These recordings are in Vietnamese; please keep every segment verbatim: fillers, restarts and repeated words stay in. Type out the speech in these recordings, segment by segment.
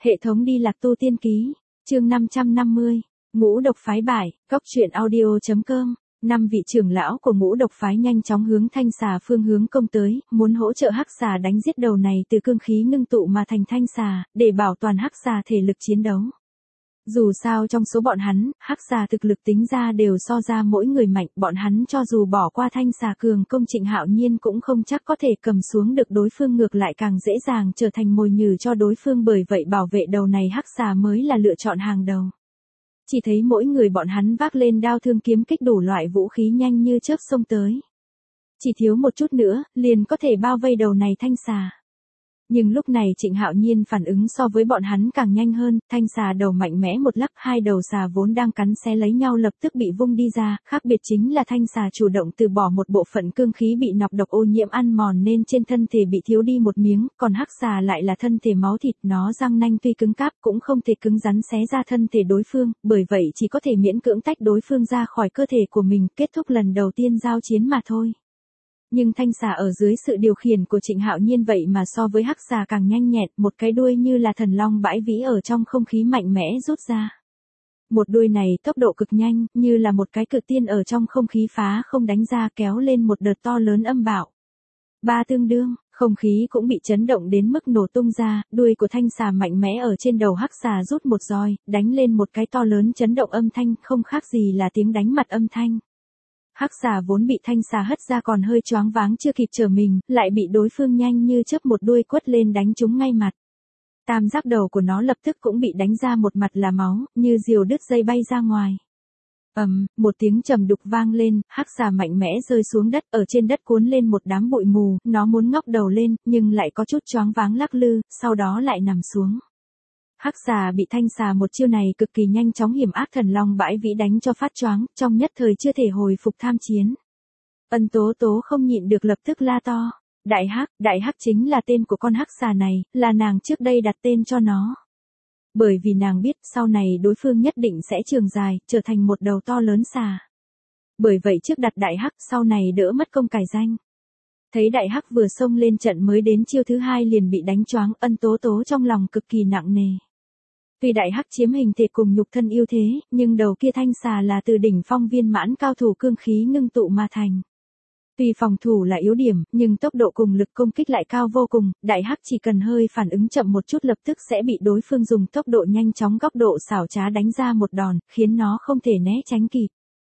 Hệ thống đi lạc tu tiên ký, chương năm trăm năm mươi, ngũ độc phái bại, góc truyện audio.com. Năm vị trưởng lão của ngũ độc phái nhanh chóng hướng thanh xà phương hướng công tới, muốn hỗ trợ hắc xà đánh giết đầu này từ cương khí ngưng tụ mà thành thanh xà, để bảo toàn hắc xà thể lực chiến đấu. Dù sao trong số bọn hắn, hắc xà thực lực tính ra đều so ra mỗi người mạnh, bọn hắn cho dù bỏ qua thanh xà cường công Trịnh Hạo Nhiên cũng không chắc có thể cầm xuống được đối phương, ngược lại càng dễ dàng trở thành mồi nhử cho đối phương, bởi vậy bảo vệ đầu này hắc xà mới là lựa chọn hàng đầu. Chỉ thấy mỗi người bọn hắn vác lên đao thương kiếm kích đủ loại vũ khí nhanh như chớp xông tới. Chỉ thiếu một chút nữa, liền có thể bao vây đầu này thanh xà. Nhưng lúc này Trịnh Hạo Nhiên phản ứng so với bọn hắn càng nhanh hơn, thanh xà đầu mạnh mẽ một lắc, hai đầu xà vốn đang cắn xé lấy nhau lập tức bị vung đi ra, khác biệt chính là thanh xà chủ động từ bỏ một bộ phận cương khí bị nọc độc ô nhiễm ăn mòn nên trên thân thể bị thiếu đi một miếng, còn hắc xà lại là thân thể máu thịt, nó răng nanh tuy cứng cáp cũng không thể cứng rắn xé ra thân thể đối phương, bởi vậy chỉ có thể miễn cưỡng tách đối phương ra khỏi cơ thể của mình, kết thúc lần đầu tiên giao chiến mà thôi. Nhưng thanh xà ở dưới sự điều khiển của Trịnh Hạo Nhiên vậy mà so với hắc xà càng nhanh nhẹn, một cái đuôi như là thần long bãi vĩ ở trong không khí mạnh mẽ rút ra. Một đuôi này tốc độ cực nhanh, như là một cái cự tiên ở trong không khí phá không đánh ra, kéo lên một đợt to lớn âm bạo. Ba tương đương, không khí cũng bị chấn động đến mức nổ tung ra, đuôi của thanh xà mạnh mẽ ở trên đầu hắc xà rút một roi, đánh lên một cái to lớn chấn động âm thanh, không khác gì là tiếng đánh mặt âm thanh. Hắc xà vốn bị thanh xà hất ra còn hơi choáng váng chưa kịp trở mình, lại bị đối phương nhanh như chớp một đuôi quất lên đánh trúng ngay mặt. Tam giác đầu của nó lập tức cũng bị đánh ra một mặt là máu, như diều đứt dây bay ra ngoài. Ầm, um, một tiếng trầm đục vang lên, hắc xà mạnh mẽ rơi xuống đất, ở trên đất cuốn lên một đám bụi mù, nó muốn ngóc đầu lên, nhưng lại có chút choáng váng lắc lư, sau đó lại nằm xuống. Hắc xà bị thanh xà một chiêu này cực kỳ nhanh chóng hiểm ác thần long bãi vĩ đánh cho phát choáng, trong nhất thời chưa thể hồi phục tham chiến. Ân Tố Tố không nhịn được lập tức la to, Đại Hắc, Đại Hắc chính là tên của con hắc xà này, là nàng trước đây đặt tên cho nó. Bởi vì nàng biết sau này đối phương nhất định sẽ trường dài, trở thành một đầu to lớn xà. Bởi vậy trước đặt Đại Hắc, sau này đỡ mất công cải danh. Thấy Đại Hắc vừa xông lên trận mới đến chiêu thứ hai liền bị đánh choáng, Ân Tố Tố trong lòng cực kỳ nặng nề. Tuy Đại Hắc chiếm hình thể cùng nhục thân ưu thế, nhưng đầu kia thanh xà là từ đỉnh phong viên mãn cao thủ cương khí ngưng tụ mà thành. Tuy phòng thủ là yếu điểm, nhưng tốc độ cùng lực công kích lại cao vô cùng, Đại Hắc chỉ cần hơi phản ứng chậm một chút lập tức sẽ bị đối phương dùng tốc độ nhanh chóng góc độ xảo trá đánh ra một đòn, khiến nó không thể né tránh kịp.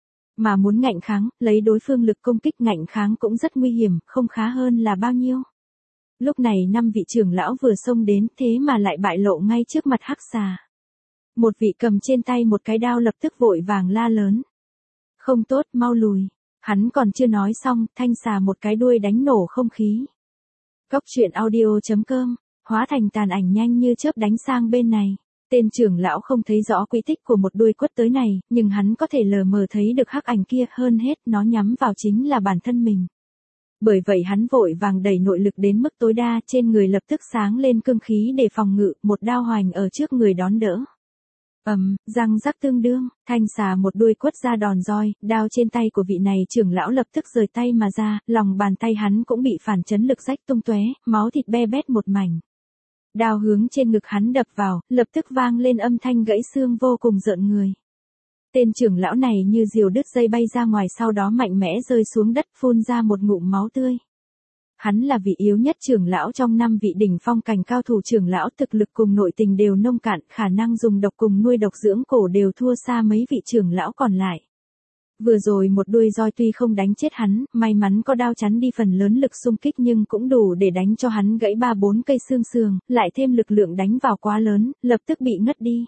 Mà muốn ngạnh kháng, lấy đối phương lực công kích ngạnh kháng cũng rất nguy hiểm, không khá hơn là bao nhiêu. Lúc này năm vị trưởng lão vừa xông đến, thế mà lại bại lộ ngay trước mặt hắc xà. Một vị cầm trên tay một cái đao lập tức vội vàng la lớn. Không tốt, mau lùi. Hắn còn chưa nói xong, thanh xà một cái đuôi đánh nổ không khí. Góc truyện audio.com, hóa thành tàn ảnh nhanh như chớp đánh sang bên này. Tên trưởng lão không thấy rõ quy tích của một đuôi quất tới này, nhưng hắn có thể lờ mờ thấy được hắc ảnh kia, hơn hết nó nhắm vào chính là bản thân mình. Bởi vậy hắn vội vàng đẩy nội lực đến mức tối đa, trên người lập tức sáng lên cương khí để phòng ngự, một đao hoành ở trước người đón đỡ. Ầm, um, răng rắc tương đương, thanh xà một đuôi quất ra đòn roi, đao trên tay của vị này trưởng lão lập tức rời tay mà ra, lòng bàn tay hắn cũng bị phản chấn lực rách tung tóe, máu thịt be bét một mảnh. Đao hướng trên ngực hắn đập vào, lập tức vang lên âm thanh gãy xương vô cùng rợn người. Tên trưởng lão này như diều đứt dây bay ra ngoài, sau đó mạnh mẽ rơi xuống đất, phun ra một ngụm máu tươi. Hắn là vị yếu nhất trưởng lão trong năm vị đỉnh phong cảnh cao thủ trưởng lão, thực lực cùng nội tình đều nông cạn, khả năng dùng độc cùng nuôi độc dưỡng cổ đều thua xa mấy vị trưởng lão còn lại. Vừa rồi một đuôi roi tuy không đánh chết hắn, may mắn có đao chắn đi phần lớn lực xung kích, nhưng cũng đủ để đánh cho hắn gãy ba bốn cây xương sườn, lại thêm lực lượng đánh vào quá lớn, lập tức bị ngất đi.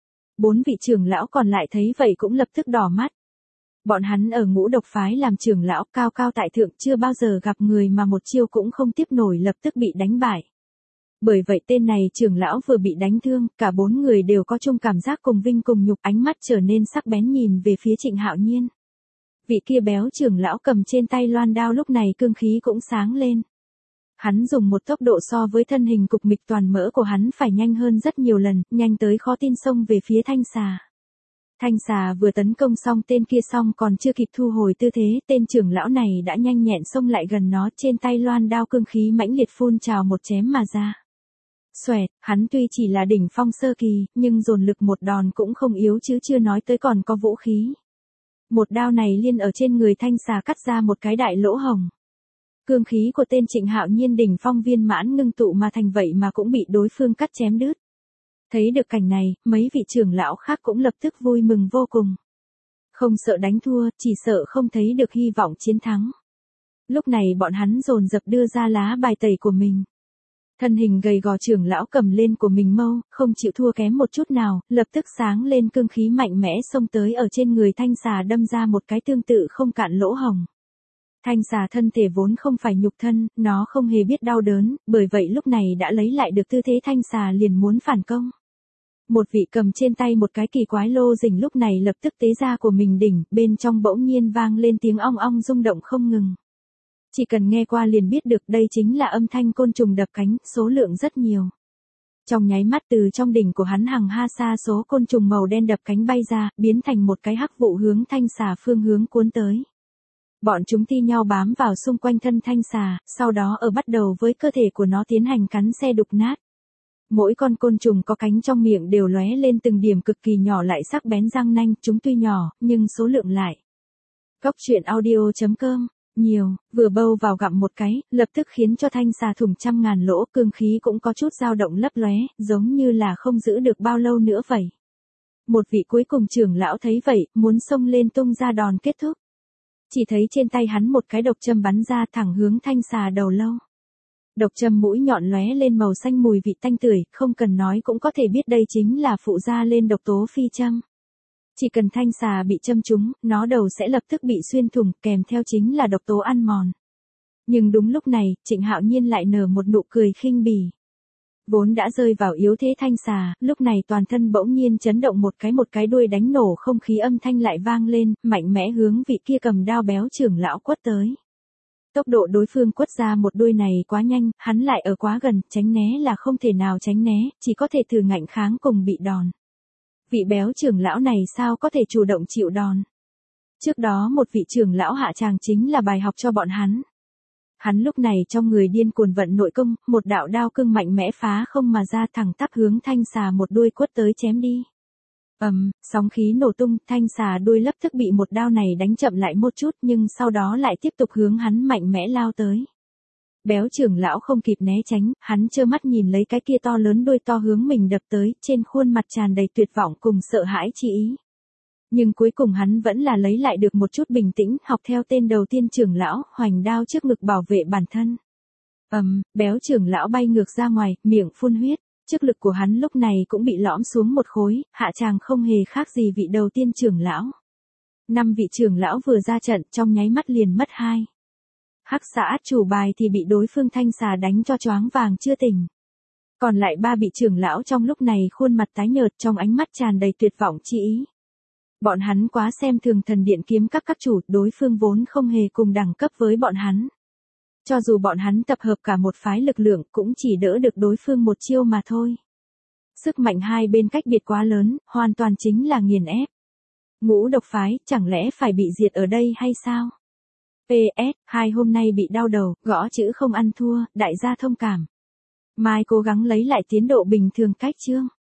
Bốn vị trưởng lão còn lại thấy vậy cũng lập tức đỏ mắt. Bọn hắn ở ngũ độc phái làm trưởng lão, cao cao tại thượng, chưa bao giờ gặp người mà một chiêu cũng không tiếp nổi lập tức bị đánh bại. Bởi vậy tên này trưởng lão vừa bị đánh thương, cả bốn người đều có chung cảm giác cùng vinh cùng nhục, ánh mắt trở nên sắc bén nhìn về phía Trịnh Hạo Nhiên. Vị kia béo trưởng lão cầm trên tay loan đao lúc này cương khí cũng sáng lên. Hắn dùng một tốc độ so với thân hình cục mịch toàn mỡ của hắn phải nhanh hơn rất nhiều lần, nhanh tới khó tin xông về phía thanh xà. Thanh xà vừa tấn công xong tên kia xong còn chưa kịp thu hồi tư thế, tên trưởng lão này đã nhanh nhẹn xông lại gần nó, trên tay loan đao cương khí mãnh liệt phun trào một chém mà ra. Xoẹt, hắn tuy chỉ là đỉnh phong sơ kỳ, nhưng dồn lực một đòn cũng không yếu chứ chưa nói tới còn có vũ khí. Một đao này liên ở trên người thanh xà cắt ra một cái đại lỗ hồng. Cương khí của tên Trịnh Hạo Nhiên đỉnh phong viên mãn ngưng tụ mà thành vậy mà cũng bị đối phương cắt chém đứt. Thấy được cảnh này, mấy vị trưởng lão khác cũng lập tức vui mừng vô cùng. Không sợ đánh thua, chỉ sợ không thấy được hy vọng chiến thắng. Lúc này bọn hắn dồn dập đưa ra lá bài tẩy của mình. Thân hình gầy gò trưởng lão cầm lên của mình mâu, không chịu thua kém một chút nào, lập tức sáng lên cương khí mạnh mẽ xông tới ở trên người thanh xà đâm ra một cái tương tự không cạn lỗ hồng. Thanh xà thân thể vốn không phải nhục thân, nó không hề biết đau đớn, bởi vậy lúc này đã lấy lại được tư thế thanh xà liền muốn phản công. Một vị cầm trên tay một cái kỳ quái lô rình lúc này lập tức tế ra của mình đỉnh, bên trong bỗng nhiên vang lên tiếng ong ong rung động không ngừng. Chỉ cần nghe qua liền biết được đây chính là âm thanh côn trùng đập cánh, số lượng rất nhiều. Trong nháy mắt từ trong đỉnh của hắn hằng ha sa số côn trùng màu đen đập cánh bay ra, biến thành một cái hắc vụ hướng thanh xà phương hướng cuốn tới. Bọn chúng thi nhau bám vào xung quanh thân thanh xà, sau đó ở bắt đầu với cơ thể của nó tiến hành cắn xé đục nát. Mỗi con côn trùng có cánh trong miệng đều lóe lên từng điểm cực kỳ nhỏ lại sắc bén răng nanh, chúng tuy nhỏ, nhưng số lượng lại. Cốc truyện audio chấm com, nhiều, vừa bâu vào gặm một cái, lập tức khiến cho thanh xà thủng trăm ngàn lỗ, cương khí cũng có chút dao động lấp lóe, giống như là không giữ được bao lâu nữa vậy. Một vị cuối cùng trưởng lão thấy vậy, muốn xông lên tung ra đòn kết thúc. Chỉ thấy trên tay hắn một cái độc châm bắn ra thẳng hướng thanh xà đầu lâu. Độc châm mũi nhọn lóe lên màu xanh mùi vị tanh tưởi, không cần nói cũng có thể biết đây chính là phụ gia lên độc tố phi châm. Chỉ cần thanh xà bị châm trúng, nó đầu sẽ lập tức bị xuyên thủng, kèm theo chính là độc tố ăn mòn. Nhưng đúng lúc này, Trịnh Hạo Nhiên lại nở một nụ cười khinh bỉ. Vốn đã rơi vào yếu thế thanh xà, lúc này toàn thân bỗng nhiên chấn động một cái một cái đuôi đánh nổ không khí âm thanh lại vang lên, mạnh mẽ hướng vị kia cầm đao béo trưởng lão quất tới. Tốc độ đối phương quất ra một đuôi này quá nhanh, hắn lại ở quá gần, tránh né là không thể nào tránh né, chỉ có thể thử ngạnh kháng cùng bị đòn. Vị béo trưởng lão này sao có thể chủ động chịu đòn. Trước đó một vị trưởng lão hạ tràng chính là bài học cho bọn hắn. Hắn lúc này trong người điên cuồng vận nội công, một đạo đao cương mạnh mẽ phá không mà ra thẳng tắp hướng thanh xà một đuôi quất tới chém đi. Ầm, um, sóng khí nổ tung, thanh xà đuôi lập tức bị một đao này đánh chậm lại một chút nhưng sau đó lại tiếp tục hướng hắn mạnh mẽ lao tới. Béo trưởng lão không kịp né tránh, hắn trơ mắt nhìn lấy cái kia to lớn đuôi to hướng mình đập tới, trên khuôn mặt tràn đầy tuyệt vọng cùng sợ hãi chi ý. Nhưng cuối cùng hắn vẫn là lấy lại được một chút bình tĩnh, học theo tên đầu tiên trưởng lão, hoành đao trước ngực bảo vệ bản thân. Ầm, um, béo trưởng lão bay ngược ra ngoài, miệng phun huyết. Chức lực của hắn lúc này cũng bị lõm xuống một khối, hạ tràng không hề khác gì vị đầu tiên trưởng lão. Năm vị trưởng lão vừa ra trận trong nháy mắt liền mất hai. Hắc xà át chủ bài thì bị đối phương thanh xà đánh cho choáng vàng chưa tỉnh. Còn lại ba vị trưởng lão trong lúc này khuôn mặt tái nhợt trong ánh mắt tràn đầy tuyệt vọng chi ý. Bọn hắn quá xem thường thần điện kiếm các các chủ, đối phương vốn không hề cùng đẳng cấp với bọn hắn. Cho dù bọn hắn tập hợp cả một phái lực lượng cũng chỉ đỡ được đối phương một chiêu mà thôi. Sức mạnh hai bên cách biệt quá lớn, hoàn toàn chính là nghiền ép. Ngũ độc phái, chẳng lẽ phải bị diệt ở đây hay sao? pê ét, hai hôm nay bị đau đầu, gõ chữ không ăn thua, đại gia thông cảm. Mai cố gắng lấy lại tiến độ bình thường cách chương.